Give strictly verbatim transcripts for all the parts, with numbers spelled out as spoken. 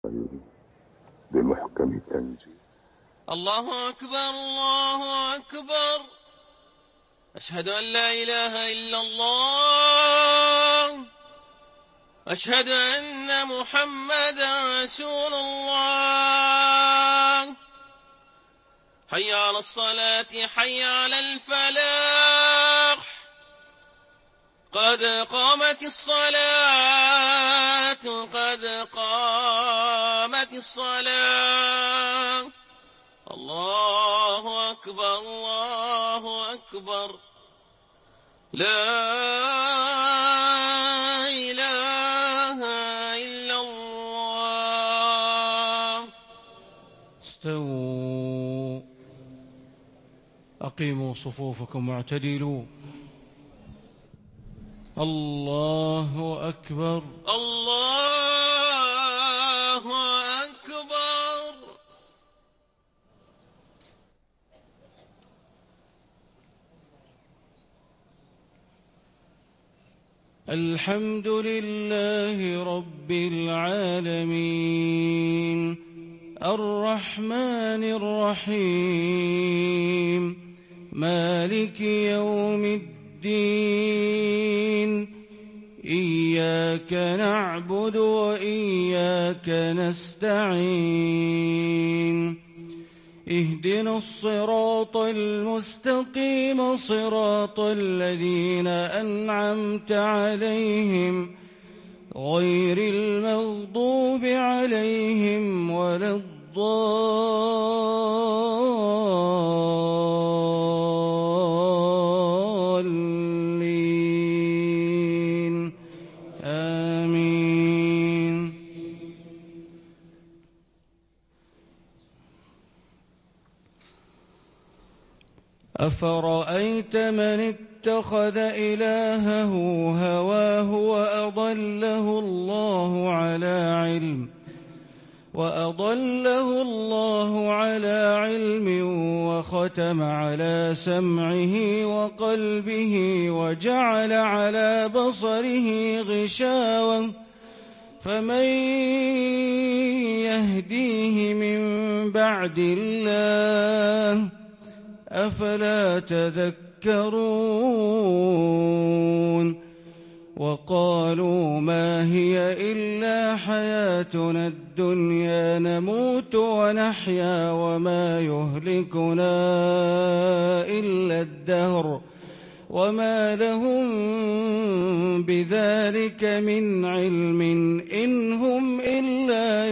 بمحكم تنزيل. الله أكبر الله أكبر، أشهد أن لا إله إلا الله، أشهد أن محمدا رسول الله. حي على الصلاة حي على الفلاح، قد قامت الصلاة قد قامت الصلاة. الله أكبر الله أكبر، لا إله إلا الله. استووا، أقيموا صفوفكم واعتدلوا. الله أكبر الله أكبر. الحمد لله رب العالمين، الرحمن الرحيم، مالك يوم الدين. إياك نعبد وإياك نستعين. اهدنا الصراط المستقيم، صراط الذين أنعمت عليهم غير المغضوب عليهم ولا الضالين. آمين. أفرأيت من اتخذ إلهه هواه وأضله الله على علم وأضله الله على علم وختم على سمعه وقلبه وجعل على بصره غشاوة، فمن يهديه من بعد الله؟ أفلا تذكرون. وقالوا ما هي إلا حياتنا الدنيا نموت ونحيا وما يهلكنا إلا الدهر وما لهم بذلك من علم إن هم إلا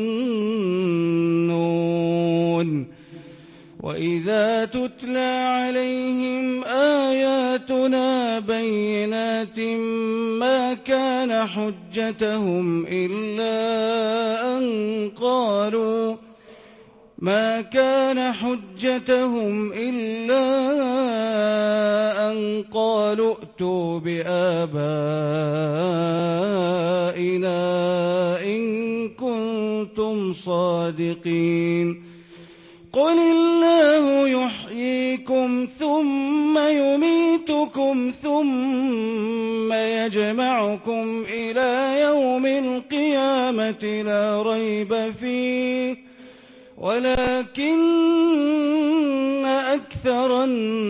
يظنون. وإذا تتلى عليهم آياتنا بينات ما كان حجتهم إلا أن قالوا ما كان حجتهم إلا أن قالوا ائتوا بآبائنا إن كنتم صادقين. قل الله يحييكم ثم يميتكم ثم يجمعكم إلى يوم القيامة لا ريب فيه ولكن أكثر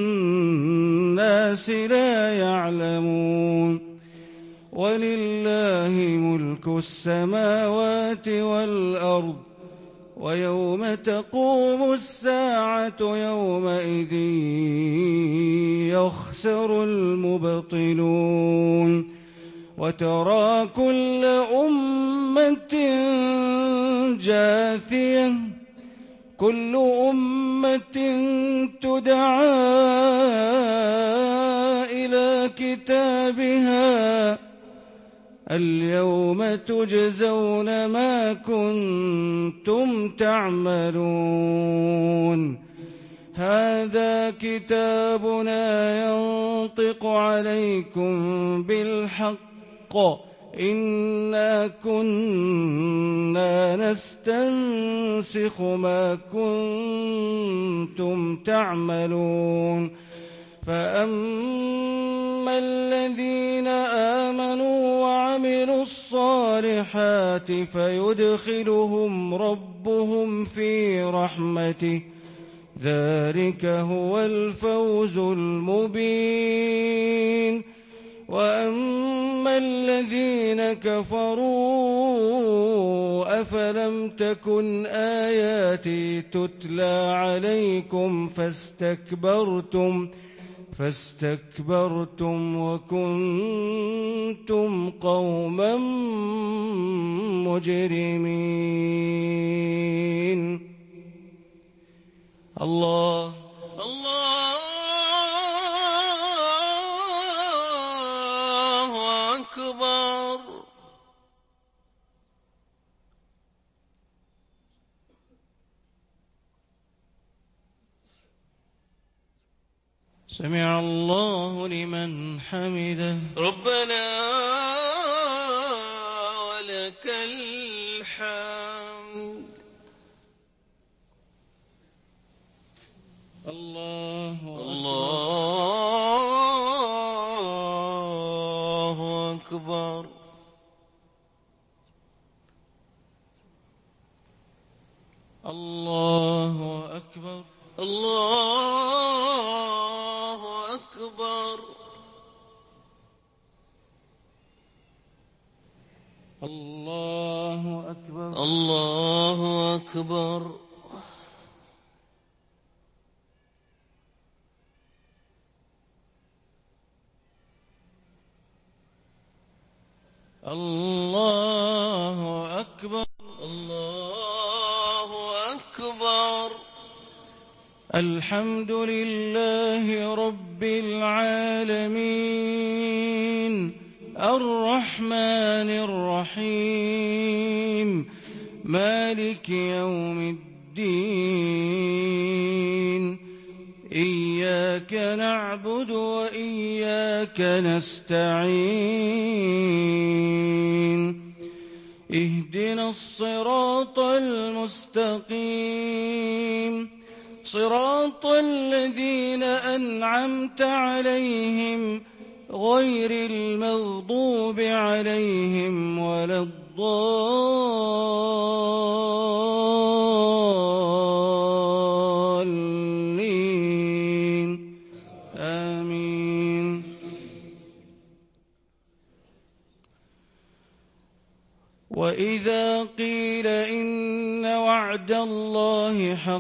الناس لا يعلمون. ولله ملك السماوات والأرض ويوم تقوم الساعة يومئذ يخسر المبطلون. وترى كل أمة جاثية كل أمة تدعى إلى كتابها اليوم تجزون ما كنتم تعملون. هذا كتابنا ينطق عليكم بالحق إنا كنا نستنسخ ما كنتم تعملون. فأما الذين آمنوا وعملوا الصالحات الصالحات فيدخلهم ربهم في رحمته ذلك هو الفوز المبين. وأما الذين كفروا أفلم تكن آياتي تتلى عليكم فاستكبرتم فاستكبرتم وكنتم قوما مجرمين. الله الله أكبر. سمع الله لمن حمده. ربنا ولك الحمد. الله الله أكبر. الله أكبر. الله أكبر. الله أكبر. الله أكبر. الله أكبر. الله أكبر. الحمد لله رب العالمين الرحمن الرحيم مالك يوم الدين. إياك نعبد وإياك نستعين. اهدنا الصراط المستقيم صراط الذين أنعمت عليهم غير المغضوب عليهم ولا الضالين آمين. وإذا قيل إن وعد الله حق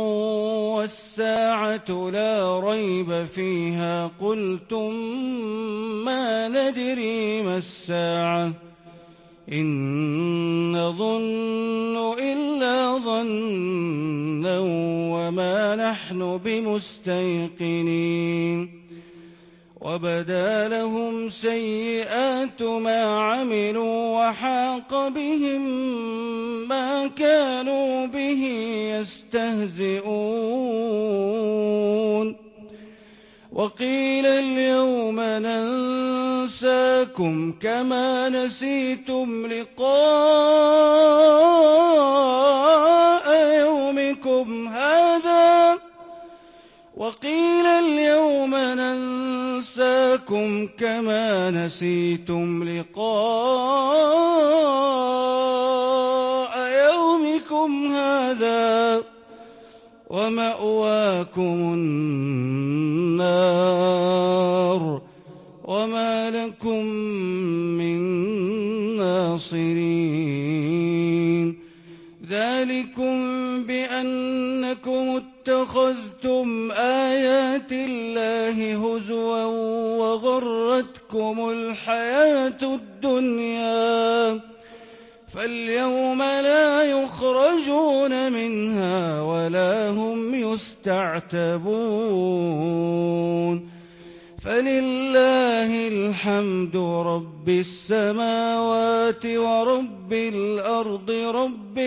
والساعة لا ريب فيها قلتم ما ندري ما الساعة إن نظن إلا ظنا وما نحن بمستيقنين. وبدا لهم سيئات ما عملوا وحاق بهم ما كانوا به يستهزئون. وقيل اليوم ننساكم كما نسيتم لقاء يومكم هذا وقيل اليوم ننساكم كما نسيتم لقاء يومكم هذا ومأواكم النار وما لكم من ناصرين. ذلكم بأنكم اتخذتم آيات الله هزوا وغرتكم الحياة الدنيا فاليوم لا يخرجون منها ولا هم يستعتبون. فلله الحمد رب السماوات ورب الأرض رب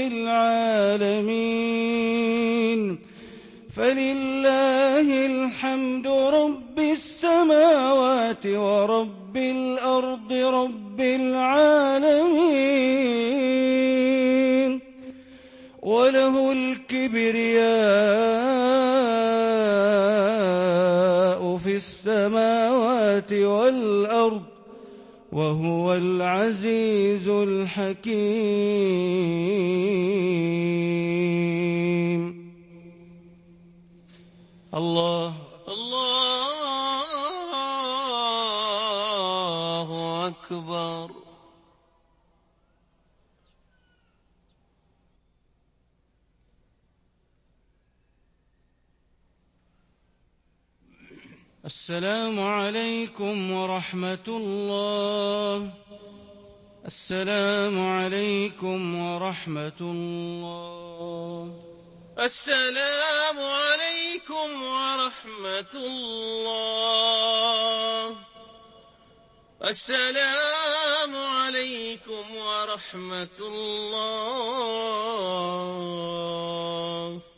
العالمين. فلله الحمد رب السماوات ورب الأرض رب العالمين. وله الكبرياء في السماوات والأرض وهو العزيز الحكيم. الله الله أكبر. السلام عليكم ورحمة الله. السلام عليكم ورحمة الله. السلام عليكم ورحمة الله. السلام عليكم ورحمة الله.